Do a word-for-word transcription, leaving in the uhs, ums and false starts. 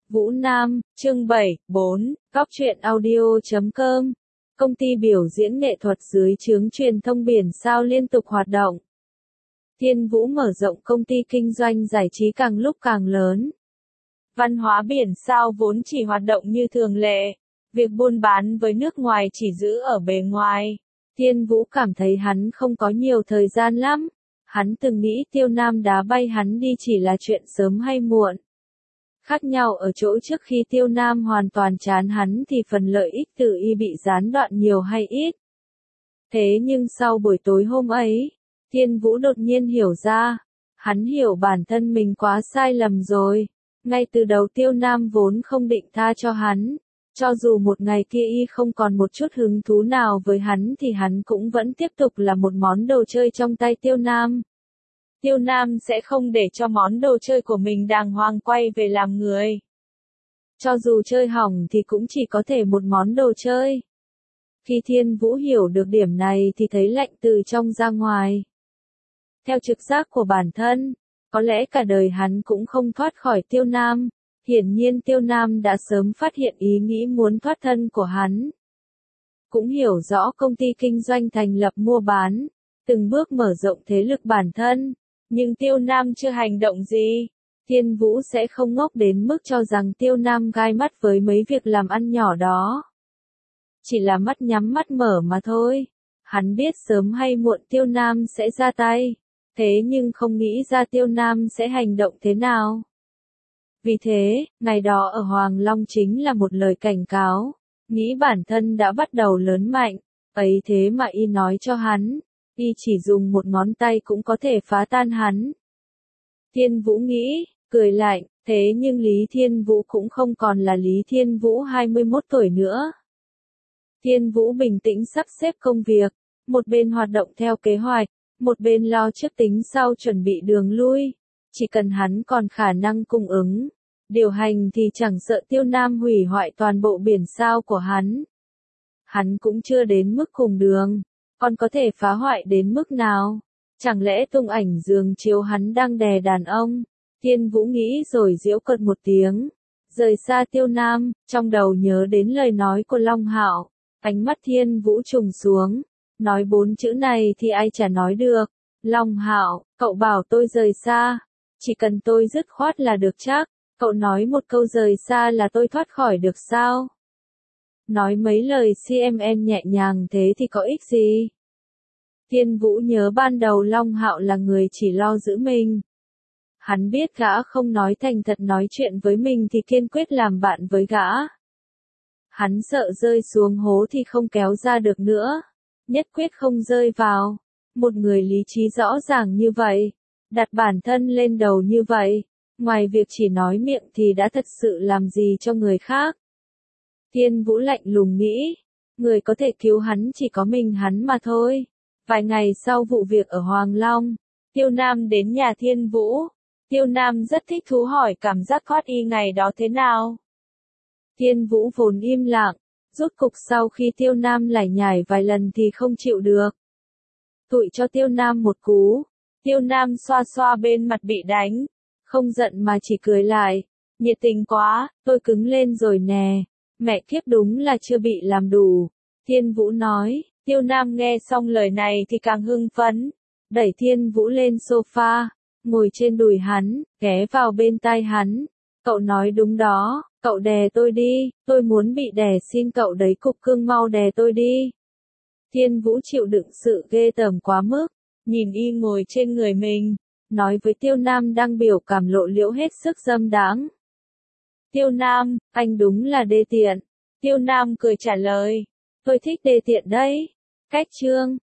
Vũ Nam, chương bảy, bốn, góc truyện audio chấm com. Công ty biểu diễn nghệ thuật dưới trướng truyền thông Biển Sao liên tục hoạt động. Thiên Vũ mở rộng công ty kinh doanh giải trí càng lúc càng lớn. Văn hóa Biển Sao vốn chỉ hoạt động như thường lệ. Việc buôn bán với nước ngoài chỉ giữ ở bề ngoài. Thiên Vũ cảm thấy hắn không có nhiều thời gian lắm. Hắn từng nghĩ Tiêu Nam đá bay hắn đi chỉ là chuyện sớm hay muộn. Khác nhau ở chỗ trước khi Tiêu Nam hoàn toàn chán hắn thì phần lợi ích từ y bị gián đoạn nhiều hay ít. Thế nhưng sau buổi tối hôm ấy, Thiên Vũ đột nhiên hiểu ra, hắn hiểu bản thân mình quá sai lầm rồi. Ngay từ đầu Tiêu Nam vốn không định tha cho hắn, cho dù một ngày kia y không còn một chút hứng thú nào với hắn thì hắn cũng vẫn tiếp tục là một món đồ chơi trong tay Tiêu Nam. Tiêu Nam sẽ không để cho món đồ chơi của mình đàng hoàng quay về làm người. Cho dù chơi hỏng thì cũng chỉ có thể một món đồ chơi. Khi Thiên Vũ hiểu được điểm này thì thấy lạnh từ trong ra ngoài. Theo trực giác của bản thân, có lẽ cả đời hắn cũng không thoát khỏi Tiêu Nam. Hiển nhiên Tiêu Nam đã sớm phát hiện ý nghĩ muốn thoát thân của hắn. Cũng hiểu rõ công ty kinh doanh thành lập mua bán, từng bước mở rộng thế lực bản thân. Nhưng Tiêu Nam chưa hành động gì. Thiên Vũ sẽ không ngốc đến mức cho rằng Tiêu Nam gai mắt với mấy việc làm ăn nhỏ đó. Chỉ là mắt nhắm mắt mở mà thôi. Hắn biết sớm hay muộn Tiêu Nam sẽ ra tay. Thế nhưng không nghĩ ra Tiêu Nam sẽ hành động thế nào. Vì thế, ngày đó ở Hoàng Long chính là một lời cảnh cáo. Nghĩ bản thân đã bắt đầu lớn mạnh. Ấy thế mà y nói cho hắn. Y chỉ dùng một ngón tay cũng có thể phá tan hắn. Thiên Vũ nghĩ, cười lạnh, thế nhưng Lý Thiên Vũ cũng không còn là Lý Thiên Vũ hai mươi mốt tuổi nữa. Thiên Vũ bình tĩnh sắp xếp công việc, một bên hoạt động theo kế hoạch, một bên lo trước tính sau chuẩn bị đường lui. Chỉ cần hắn còn khả năng cung ứng, điều hành thì chẳng sợ Tiêu Nam hủy hoại toàn bộ Biển Sao của hắn. Hắn cũng chưa đến mức cùng đường. Còn có thể phá hoại đến mức nào? Chẳng lẽ tung ảnh giường chiếu hắn đang đè đàn ông? Thiên Vũ nghĩ rồi giễu cợt một tiếng. Rời xa Tiêu Nam, trong đầu nhớ đến lời nói của Long Hạo. Ánh mắt Thiên Vũ trùng xuống. Nói bốn chữ này thì ai chả nói được. Long Hạo, cậu bảo tôi rời xa. Chỉ cần tôi dứt khoát là được chắc. Cậu nói một câu rời xa là tôi thoát khỏi được sao? Nói mấy lời xê em en nhẹ nhàng thế thì có ích gì? Thiên Vũ nhớ ban đầu Long Hạo là người chỉ lo giữ mình. Hắn biết gã không nói thành thật nói chuyện với mình thì kiên quyết làm bạn với gã. Hắn sợ rơi xuống hố thì không kéo ra được nữa. Nhất quyết không rơi vào. Một người lý trí rõ ràng như vậy. Đặt bản thân lên đầu như vậy. Ngoài việc chỉ nói miệng thì đã thật sự làm gì cho người khác. Thiên Vũ lạnh lùng nghĩ, người có thể cứu hắn chỉ có mình hắn mà thôi. Vài ngày sau vụ việc ở Hoàng Long, Tiêu Nam đến nhà Thiên Vũ. Tiêu Nam rất thích thú hỏi cảm giác hot y ngày đó thế nào. Thiên Vũ vốn im lặng, rốt cục sau khi Tiêu Nam lải nhải vài lần thì không chịu được. Tụi cho Tiêu Nam một cú, Tiêu Nam xoa xoa bên mặt bị đánh, không giận mà chỉ cười lại, nhiệt tình quá, tôi cứng lên rồi nè. Mẹ kiếp đúng là chưa bị làm đủ. Thiên Vũ nói, Tiêu Nam nghe xong lời này thì càng hưng phấn. Đẩy Thiên Vũ lên sofa, ngồi trên đùi hắn, ghé vào bên tai hắn. Cậu nói đúng đó, cậu đè tôi đi, tôi muốn bị đè xin cậu đấy cục cưng mau đè tôi đi. Thiên Vũ chịu đựng sự ghê tởm quá mức, nhìn y ngồi trên người mình, nói với Tiêu Nam đang biểu cảm lộ liễu hết sức dâm đáng. Tiêu Nam, anh đúng là đê tiện. Tiêu Nam cười trả lời. Tôi thích đê tiện đấy. Cách chương.